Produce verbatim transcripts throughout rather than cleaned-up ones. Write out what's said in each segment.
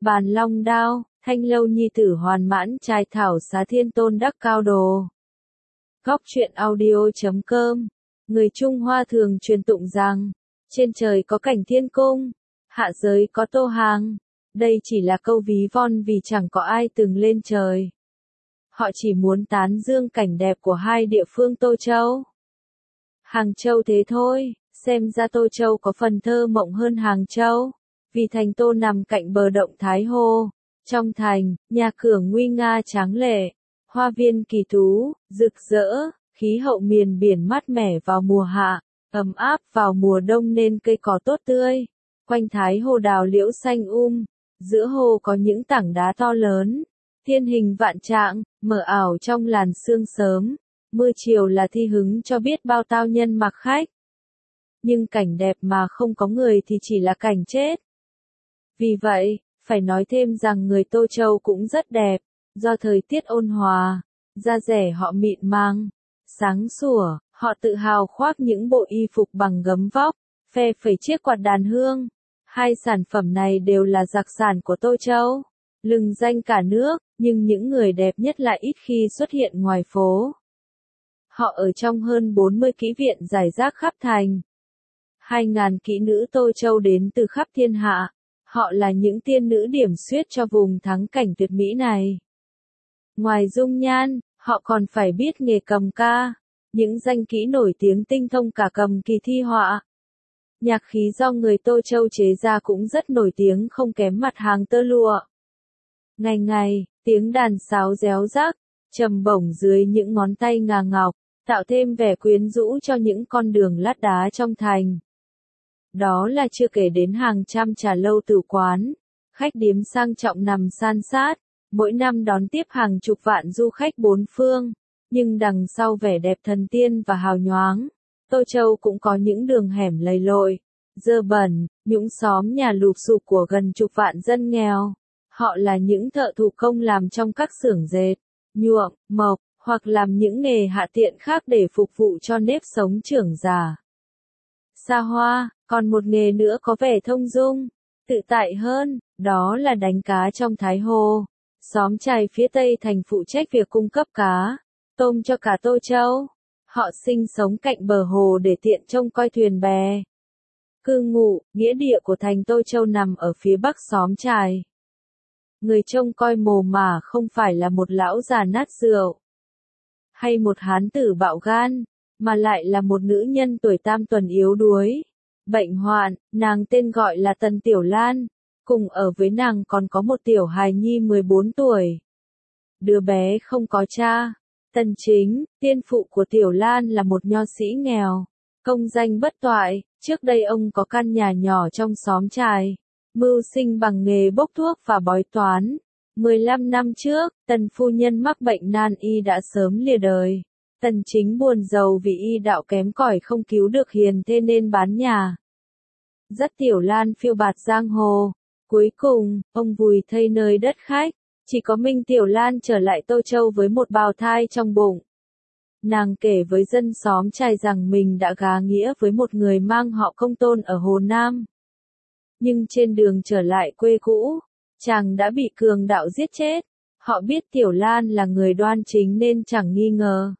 Bàn long đao, thanh lâu nhi tử hoàn mãn trai thảo xá thiên tôn đắc cao đồ. Góc truyện audio.com. Người Trung Hoa thường truyền tụng rằng, trên trời có cảnh thiên cung, hạ giới có tô hàng. Đây chỉ là câu ví von vì chẳng có ai từng lên trời. Họ chỉ muốn tán dương cảnh đẹp của hai địa phương Tô Châu, Hàng Châu thế thôi. Xem ra Tô Châu có phần thơ mộng hơn Hàng Châu, vì thành Tô nằm cạnh bờ động Thái Hồ. Trong thành, nhà cửa nguy nga tráng lệ, hoa viên kỳ thú, rực rỡ, khí hậu miền biển mát mẻ vào mùa hạ, ấm áp vào mùa đông nên cây cỏ tốt tươi. Quanh Thái Hồ đào liễu xanh um, giữa hồ có những tảng đá to lớn, thiên hình vạn trạng, mờ ảo trong làn sương sớm. Mưa chiều là thi hứng cho biết bao tao nhân mặc khách. Nhưng cảnh đẹp mà không có người thì chỉ là cảnh chết. Vì vậy, phải nói thêm rằng người Tô Châu cũng rất đẹp, do thời tiết ôn hòa, da dẻ họ mịn màng, sáng sủa, họ tự hào khoác những bộ y phục bằng gấm vóc, phe phẩy chiếc quạt đàn hương. Hai sản phẩm này đều là đặc sản của Tô Châu, lừng danh cả nước, nhưng những người đẹp nhất lại ít khi xuất hiện ngoài phố. Họ ở trong hơn bốn mươi kỹ viện rải rác khắp thành. Hai ngàn kỹ nữ Tô Châu đến từ khắp thiên hạ. Họ là những tiên nữ điểm xuyết cho vùng thắng cảnh tuyệt mỹ này. Ngoài dung nhan, họ còn phải biết nghề cầm ca. Những danh kỹ nổi tiếng tinh thông cả cầm kỳ thi họa. Nhạc khí do người Tô Châu chế ra cũng rất nổi tiếng không kém mặt hàng tơ lụa. Ngày ngày, tiếng đàn sáo réo rắc, trầm bổng dưới những ngón tay ngà ngọc, tạo thêm vẻ quyến rũ cho những con đường lát đá trong thành. Đó là chưa kể đến hàng trăm trà lâu tử quán, khách điếm sang trọng nằm san sát, mỗi năm đón tiếp hàng chục vạn du khách bốn phương. Nhưng đằng sau vẻ đẹp thần tiên và hào nhoáng, Tô Châu cũng có những đường hẻm lầy lội, dơ bẩn, những xóm nhà lụp xụp của gần chục vạn dân nghèo. Họ là những thợ thủ công làm trong các xưởng dệt, nhuộm, mộc, hoặc làm những nghề hạ tiện khác để phục vụ cho nếp sống trưởng giả. Xa hoa, còn một nghề nữa có vẻ thông dung, tự tại hơn, đó là đánh cá trong Thái Hồ. Xóm chài phía tây thành phụ trách việc cung cấp cá, tôm cho cả Tô Châu. Họ sinh sống cạnh bờ hồ để tiện trông coi thuyền bè. Cư ngụ, nghĩa địa của thành Tô Châu nằm ở phía bắc xóm chài. Người trông coi mồ mả không phải là một lão già nát rượu, hay một hán tử bạo gan, mà lại là một nữ nhân tuổi tam tuần yếu đuối, bệnh hoạn. Nàng tên gọi là Tần Tiểu Lan, cùng ở với nàng còn có một tiểu hài nhi mười bốn tuổi. Đứa bé không có cha. Tần Chính, tiên phụ của Tiểu Lan là một nho sĩ nghèo, công danh bất toại. Trước đây ông có căn nhà nhỏ trong xóm chài, mưu sinh bằng nghề bốc thuốc và bói toán. mười lăm năm trước, Tần phu nhân mắc bệnh nan y đã sớm lìa đời. Tần Chính buồn rầu vì y đạo kém cỏi không cứu được hiền thê nên bán nhà, dắt Tiểu Lan phiêu bạt giang hồ. Cuối cùng, ông vùi thây nơi đất khách. Chỉ có mình Tiểu Lan trở lại Tô Châu với một bào thai trong bụng. Nàng kể với dân xóm chài rằng mình đã gá nghĩa với một người mang họ Công Tôn ở Hồ Nam. Nhưng trên đường trở lại quê cũ, chàng đã bị cường đạo giết chết. Họ biết Tiểu Lan là người đoan chính nên chẳng nghi ngờ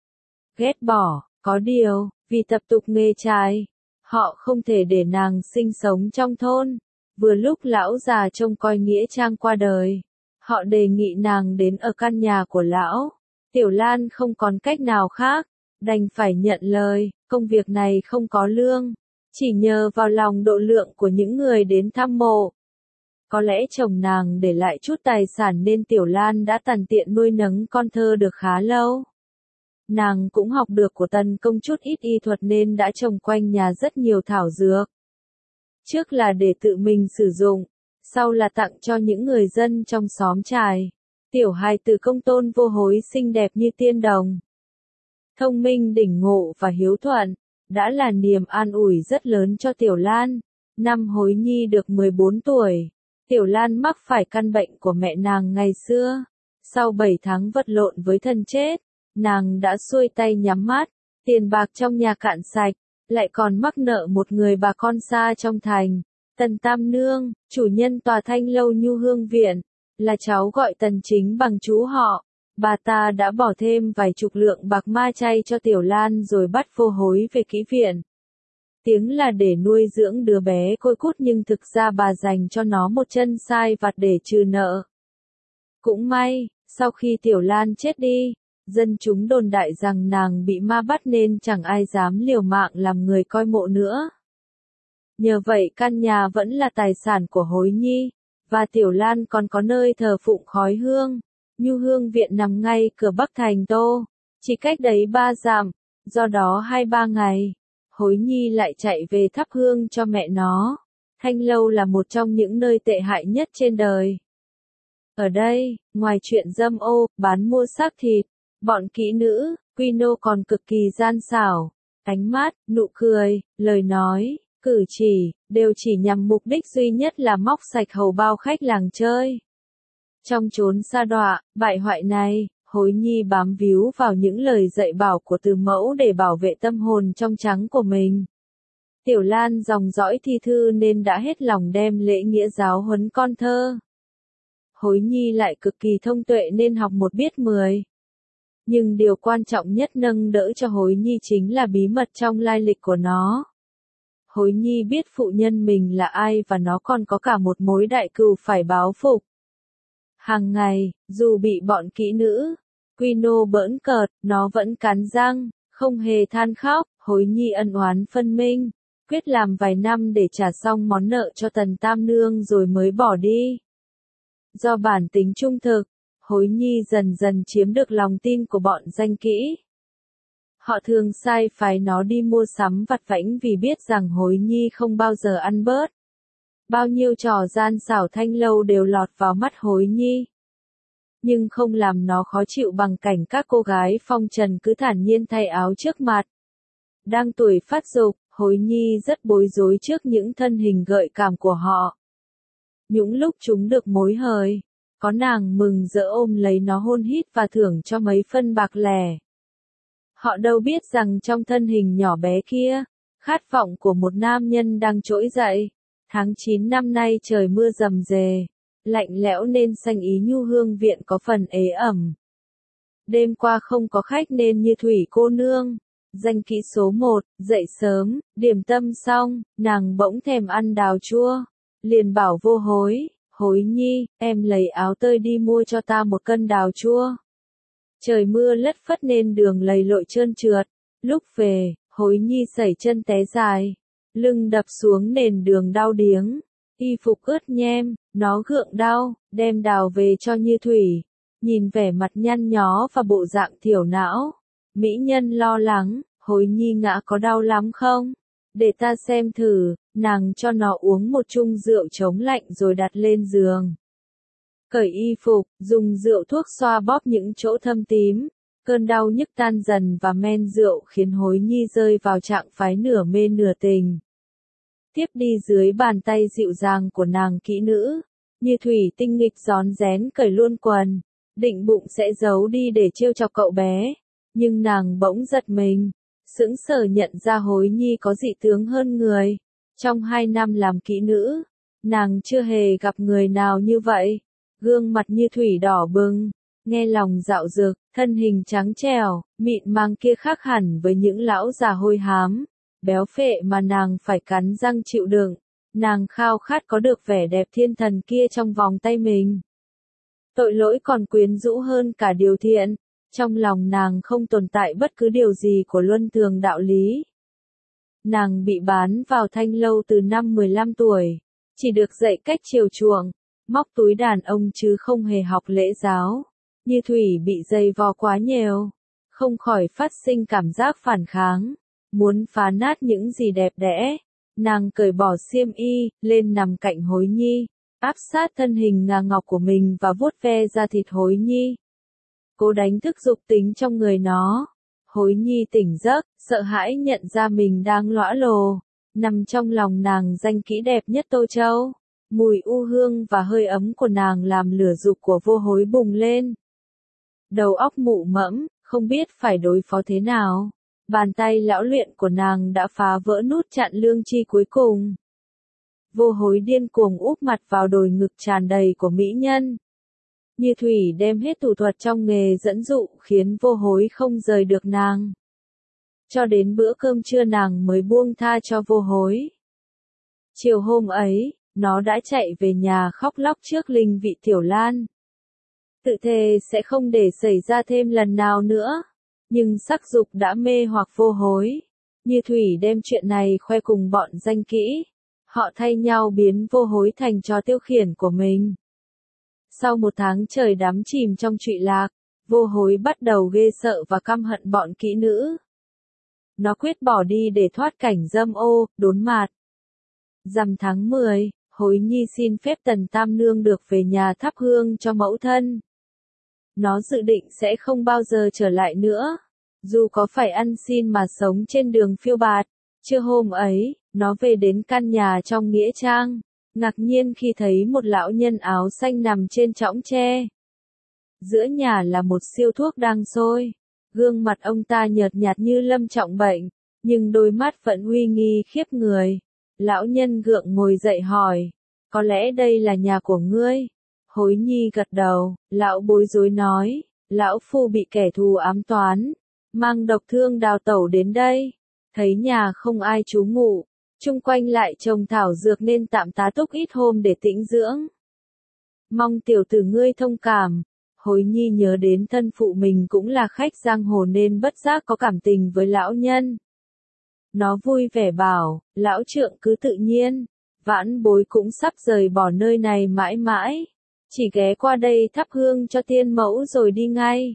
ghét bỏ. Có điều, vì tập tục nghề chài, họ không thể để nàng sinh sống trong thôn. Vừa lúc lão già trông coi nghĩa trang qua đời, họ đề nghị nàng đến ở căn nhà của lão. Tiểu Lan không còn cách nào khác, đành phải nhận lời. Công việc này không có lương, chỉ nhờ vào lòng độ lượng của những người đến thăm mộ. Có lẽ chồng nàng để lại chút tài sản nên Tiểu Lan đã tằn tiện nuôi nấng con thơ được khá lâu. Nàng cũng học được của Tần công chút ít y thuật nên đã trồng quanh nhà rất nhiều thảo dược. Trước là để tự mình sử dụng, sau là tặng cho những người dân trong xóm chài. Tiểu hài tử Công Tôn vô hối xinh đẹp như tiên đồng, thông minh đỉnh ngộ và hiếu thuận, đã là niềm an ủi rất lớn cho Tiểu Lan. Năm hối nhi được mười bốn tuổi, Tiểu Lan mắc phải căn bệnh của mẹ nàng ngày xưa. Sau bảy tháng vật lộn với thân chết, nàng đã xuôi tay nhắm mắt, tiền bạc trong nhà cạn sạch, lại còn mắc nợ một người bà con xa trong thành. Tần Tam Nương, chủ nhân tòa Thanh Lâu Nhu Hương Viện, là cháu gọi Tần Chính bằng chú họ. Bà ta đã bỏ thêm vài chục lượng bạc ma chay cho Tiểu Lan rồi bắt Vô Hối về kỹ viện. Tiếng là để nuôi dưỡng đứa bé côi cút nhưng thực ra bà dành cho nó một chân sai vặt để trừ nợ. Cũng may, sau khi Tiểu Lan chết đi, dân chúng đồn đại rằng nàng bị ma bắt nên chẳng ai dám liều mạng làm người coi mộ nữa. Nhờ vậy căn nhà vẫn là tài sản của Hối Nhi, và Tiểu Lan còn có nơi thờ phụng khói hương. Nhu Hương Viện nằm ngay cửa Bắc thành Tô, chỉ cách đấy ba dặm, do đó hai ba ngày, Hối Nhi lại chạy về thắp hương cho mẹ nó. Thanh Lâu là một trong những nơi tệ hại nhất trên đời. Ở đây, ngoài chuyện dâm ô, bán mua xác thịt, bọn kỹ nữ, quy nô còn cực kỳ gian xảo, ánh mắt, nụ cười, lời nói, cử chỉ, đều chỉ nhằm mục đích duy nhất là móc sạch hầu bao khách làng chơi. Trong chốn sa đọa, bại hoại này, Hối Nhi bám víu vào những lời dạy bảo của từ mẫu để bảo vệ tâm hồn trong trắng của mình. Tiểu Lan dòng dõi thi thư nên đã hết lòng đem lễ nghĩa giáo huấn con thơ. Hối Nhi lại cực kỳ thông tuệ nên học một biết mười. Nhưng điều quan trọng nhất nâng đỡ cho Hối Nhi chính là bí mật trong lai lịch của nó. Hối Nhi biết phụ nhân mình là ai và nó còn có cả một mối đại cừu phải báo phục. Hàng ngày, dù bị bọn kỹ nữ, quy nô bỡn cợt, nó vẫn cắn răng, không hề than khóc. Hối Nhi ân oán phân minh, quyết làm vài năm để trả xong món nợ cho Tần Tam Nương rồi mới bỏ đi. Do bản tính trung thực, Hối Nhi dần dần chiếm được lòng tin của bọn danh kỹ. Họ thường sai phái nó đi mua sắm vặt vãnh vì biết rằng Hối Nhi không bao giờ ăn bớt. Bao nhiêu trò gian xảo Thanh Lâu đều lọt vào mắt Hối Nhi. Nhưng không làm nó khó chịu bằng cảnh các cô gái phong trần cứ thản nhiên thay áo trước mặt. Đang tuổi phát dục, Hối Nhi rất bối rối trước những thân hình gợi cảm của họ. Những lúc chúng được mối hời, có nàng mừng rỡ ôm lấy nó hôn hít và thưởng cho mấy phân bạc lẻ. Họ đâu biết rằng trong thân hình nhỏ bé kia, khát vọng của một nam nhân đang trỗi dậy. Tháng chín năm nay trời mưa rầm rề, lạnh lẽo nên Sanh Ý Nhu Hương Viện có phần ế ẩm. Đêm qua không có khách nên Như Thủy cô nương, danh kỹ số một, dậy sớm, điểm tâm xong, nàng bỗng thèm ăn đào chua. Liền bảo Vô Hối, Hối Nhi, em lấy áo tơi đi mua cho ta một cân đào chua. Trời mưa lất phất nên đường lầy lội trơn trượt, lúc về, Hối Nhi sẩy chân té dài, lưng đập xuống nền đường đau điếng, y phục ướt nhem, nó gượng đau, đem đào về cho Như Thủy, nhìn vẻ mặt nhăn nhó và bộ dạng thiểu não. Mỹ nhân lo lắng, Hối Nhi ngã có đau lắm không? Để ta xem thử, nàng cho nó uống một chung rượu chống lạnh rồi đặt lên giường. Cởi y phục, dùng rượu thuốc xoa bóp những chỗ thâm tím. Cơn đau nhức tan dần và men rượu khiến Hối Nhi rơi vào trạng phái nửa mê nửa tình. Tiếp đi dưới bàn tay dịu dàng của nàng kỹ nữ, Như Thủy tinh nghịch rón rén cởi luôn quần, định bụng sẽ giấu đi để trêu chọc cậu bé. Nhưng nàng bỗng giật mình, sững sờ nhận ra Hối Nhi có dị tướng hơn người. Trong hai năm làm kỹ nữ, nàng chưa hề gặp người nào như vậy. Gương mặt Như Thủy đỏ bừng, nghe lòng dạo dực, thân hình trắng trẻo, mịn màng kia khác hẳn với những lão già hôi hám, béo phệ mà nàng phải cắn răng chịu đựng. Nàng khao khát có được vẻ đẹp thiên thần kia trong vòng tay mình. Tội lỗi còn quyến rũ hơn cả điều thiện, trong lòng nàng không tồn tại bất cứ điều gì của luân thường đạo lý. Nàng bị bán vào Thanh Lâu từ năm mười lăm tuổi, chỉ được dạy cách chiều chuộng, móc túi đàn ông chứ không hề học lễ giáo. Như Thủy bị dày vò quá nhiều, không khỏi phát sinh cảm giác phản kháng, muốn phá nát những gì đẹp đẽ. Nàng cởi bỏ xiêm y, lên nằm cạnh Hối Nhi, áp sát thân hình ngà ngọc của mình và vuốt ve da thịt Hối Nhi. Cố đánh thức dục tính trong người nó. Hối Nhi tỉnh giấc, sợ hãi nhận ra mình đang lõa lồ, nằm trong lòng nàng danh kỹ đẹp nhất Tô Châu. Mùi u hương và hơi ấm của nàng làm lửa dục của Vô Hối bùng lên. Đầu óc mụ mẫm, không biết phải đối phó thế nào. Bàn tay lão luyện của nàng đã phá vỡ nút chặn lương chi cuối cùng. Vô Hối điên cuồng úp mặt vào đồi ngực tràn đầy của mỹ nhân. Như thủy đem hết thủ thuật trong nghề dẫn dụ khiến Vô Hối không rời được nàng. Cho đến bữa cơm trưa nàng mới buông tha cho Vô Hối. Chiều hôm ấy, nó đã chạy về nhà khóc lóc trước Linh Vị Tiểu Lan. Tự thề sẽ không để xảy ra thêm lần nào nữa. Nhưng sắc dục đã mê hoặc Vô Hối. Như thủy đem chuyện này khoe cùng bọn danh kỹ. Họ thay nhau biến Vô Hối thành trò tiêu khiển của mình. Sau một tháng trời đắm chìm trong trụy lạc, Vô Hối bắt đầu ghê sợ và căm hận bọn kỹ nữ. Nó quyết bỏ đi để thoát cảnh dâm ô, đốn mạt. Rằm tháng mười, Hối Nhi xin phép Tần Tam Nương được về nhà thắp hương cho mẫu thân. Nó dự định sẽ không bao giờ trở lại nữa, dù có phải ăn xin mà sống trên đường phiêu bạt. Trưa hôm ấy, nó về đến căn nhà trong nghĩa trang, ngạc nhiên khi thấy một lão nhân áo xanh nằm trên chõng tre. Giữa nhà là một siêu thuốc đang sôi, gương mặt ông ta nhợt nhạt như lâm trọng bệnh, nhưng đôi mắt vẫn uy nghi khiếp người. Lão nhân gượng ngồi dậy hỏi, có lẽ đây là nhà của ngươi? Hối Nhi gật đầu, lão bối rối nói, lão phu bị kẻ thù ám toán, mang độc thương đào tẩu đến đây, thấy nhà không ai trú ngụ, chung quanh lại trồng thảo dược nên tạm tá túc ít hôm để tĩnh dưỡng. Mong tiểu tử ngươi thông cảm. Hối Nhi nhớ đến thân phụ mình cũng là khách giang hồ nên bất giác có cảm tình với lão nhân. Nó vui vẻ bảo, lão trượng cứ tự nhiên, vãn bối cũng sắp rời bỏ nơi này mãi mãi, chỉ ghé qua đây thắp hương cho tiên mẫu rồi đi ngay.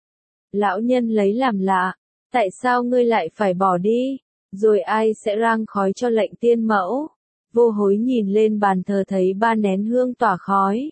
Lão nhân lấy làm lạ, tại sao ngươi lại phải bỏ đi, rồi ai sẽ rang khói cho lệnh tiên mẫu? Vô Hối nhìn lên bàn thờ thấy ba nén hương tỏa khói.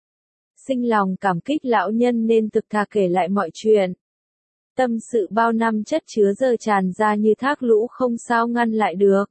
Sinh lòng cảm kích lão nhân nên thực thà kể lại mọi chuyện. Tâm sự bao năm chất chứa giờ tràn ra như thác lũ không sao ngăn lại được.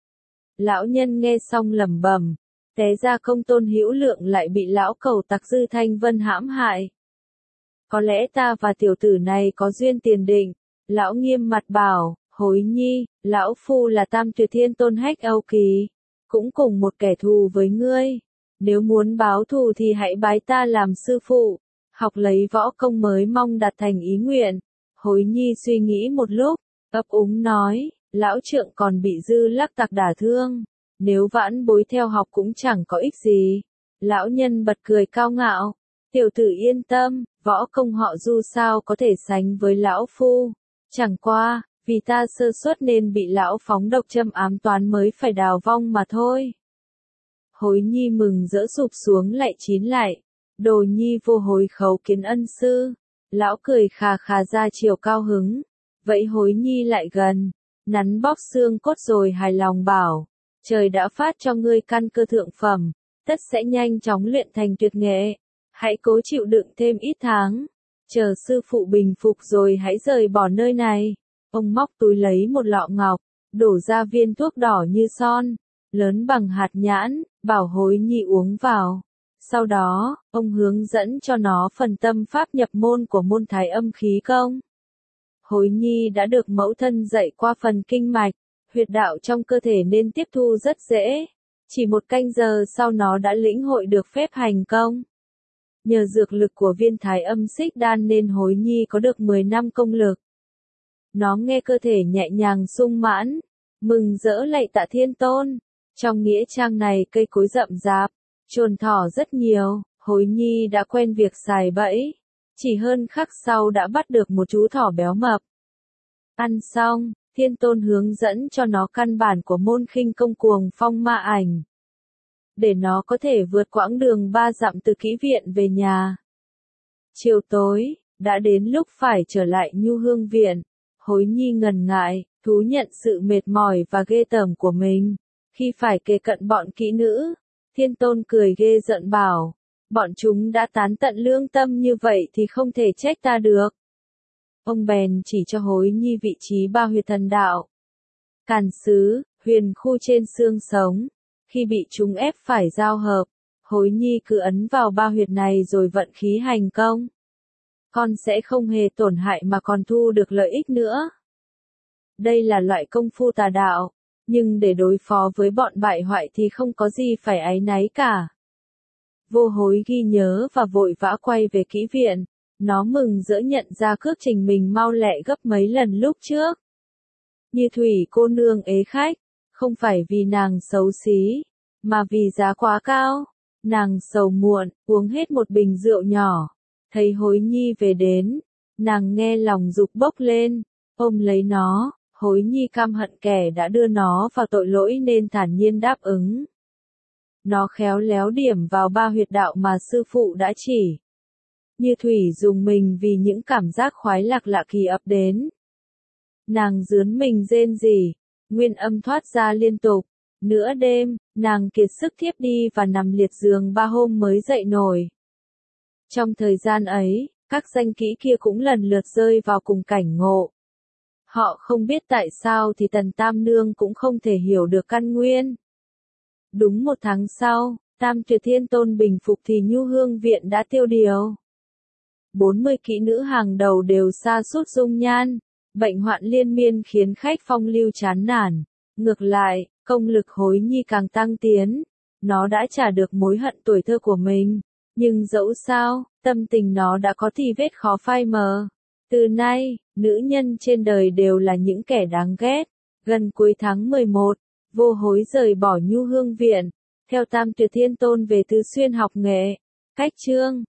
Lão nhân nghe xong lẩm bẩm, té ra công tôn hữu lượng lại bị lão cầu tặc Dư Thanh Vân hãm hại. Có lẽ ta và tiểu tử này có duyên tiền định. Lão nghiêm mặt bảo, Hối Nhi, lão phu là Tam Tuyệt Thiên Tôn Hách Âu Kỳ, cũng cùng một kẻ thù với ngươi. Nếu muốn báo thù thì hãy bái ta làm sư phụ, học lấy võ công mới mong đạt thành ý nguyện. Hối Nhi suy nghĩ một lúc, ấp úng nói, lão trượng còn bị Dư Lắc tặc đả thương, nếu vãn bối theo học cũng chẳng có ích gì. Lão nhân bật cười cao ngạo, tiểu tử yên tâm, võ công họ Du sao có thể sánh với lão phu, chẳng qua, vì ta sơ suất nên bị lão phóng độc châm ám toán mới phải đào vong mà thôi. Hối Nhi mừng rỡ sụp xuống lại chín lại, đồ nhi Vô Hối khấu kiến ân sư. Lão cười khà khà ra chiều cao hứng, vậy Hối Nhi lại gần, nắn bóp xương cốt rồi hài lòng bảo, trời đã phát cho ngươi căn cơ thượng phẩm, tất sẽ nhanh chóng luyện thành tuyệt nghệ, hãy cố chịu đựng thêm ít tháng, chờ sư phụ bình phục rồi hãy rời bỏ nơi này. Ông móc túi lấy một lọ ngọc, đổ ra viên thuốc đỏ như son, lớn bằng hạt nhãn, bảo Hối Nhi uống vào. Sau đó, ông hướng dẫn cho nó phần tâm pháp nhập môn của môn Thái Âm khí công. Hối Nhi đã được mẫu thân dạy qua phần kinh mạch, huyệt đạo trong cơ thể nên tiếp thu rất dễ. Chỉ một canh giờ sau nó đã lĩnh hội được phép hành công. Nhờ dược lực của viên Thái Âm xích đan nên Hối Nhi có được mười năm công lực. Nó nghe cơ thể nhẹ nhàng sung mãn, mừng rỡ lạy tạ Thiên Tôn. Trong nghĩa trang này cây cối rậm rạp, chồn thỏ rất nhiều, Hối Nhi đã quen việc xài bẫy. Chỉ hơn khắc sau đã bắt được một chú thỏ béo mập. Ăn xong, Thiên Tôn hướng dẫn cho nó căn bản của môn khinh công Cuồng Phong Ma Ảnh. Để nó có thể vượt quãng đường ba dặm từ kỹ viện về nhà. Chiều tối, đã đến lúc phải trở lại Nhu Hương Viện. Hối Nhi ngần ngại, thú nhận sự mệt mỏi và ghê tởm của mình. Khi phải kề cận bọn kỹ nữ, Thiên Tôn cười ghê giận bảo, bọn chúng đã tán tận lương tâm như vậy thì không thể trách ta được. Ông bèn chỉ cho Hối Nhi vị trí ba huyệt thần đạo. Càn xứ, huyền khu trên xương sống. Khi bị chúng ép phải giao hợp, Hối Nhi cứ ấn vào ba huyệt này rồi vận khí hành công. Con sẽ không hề tổn hại mà còn thu được lợi ích nữa. Đây là loại công phu tà đạo, nhưng để đối phó với bọn bại hoại thì không có gì phải áy náy cả. Vô Hối ghi nhớ và vội vã quay về kỹ viện, nó mừng rỡ nhận ra cước trình mình mau lẹ gấp mấy lần lúc trước. Như Thủy cô nương ế khách, không phải vì nàng xấu xí, mà vì giá quá cao. Nàng sầu muộn, uống hết một bình rượu nhỏ, thấy Hối Nhi về đến, nàng nghe lòng dục bốc lên, ôm lấy nó. Hối Nhi căm hận kẻ đã đưa nó vào tội lỗi nên thản nhiên đáp ứng. Nó khéo léo điểm vào ba huyệt đạo mà sư phụ đã chỉ. Như Thủy dùng mình vì những cảm giác khoái lạc lạ kỳ ập đến. Nàng rướn mình rên rỉ, nguyên âm thoát ra liên tục. Nửa đêm, nàng kiệt sức thiếp đi và nằm liệt giường ba hôm mới dậy nổi. Trong thời gian ấy, các danh kỹ kia cũng lần lượt rơi vào cùng cảnh ngộ. Họ không biết tại sao thì Tần Tam Nương cũng không thể hiểu được căn nguyên. Đúng một tháng sau, Tam Tuyệt Thiên Tôn bình phục thì Nhu Hương Viện đã tiêu điều. bốn mươi kỹ nữ hàng đầu đều sa sút dung nhan, bệnh hoạn liên miên khiến khách phong lưu chán nản. Ngược lại, công lực Hối Nhi càng tăng tiến, nó đã trả được mối hận tuổi thơ của mình. Nhưng dẫu sao, tâm tình nó đã có tì vết khó phai mờ. Từ nay, nữ nhân trên đời đều là những kẻ đáng ghét. Gần cuối tháng mười một, Vô Hối rời bỏ Nhu Hương Viện, theo Tam Tuyệt Thiên Tôn về Tứ Xuyên học nghệ. Cách chương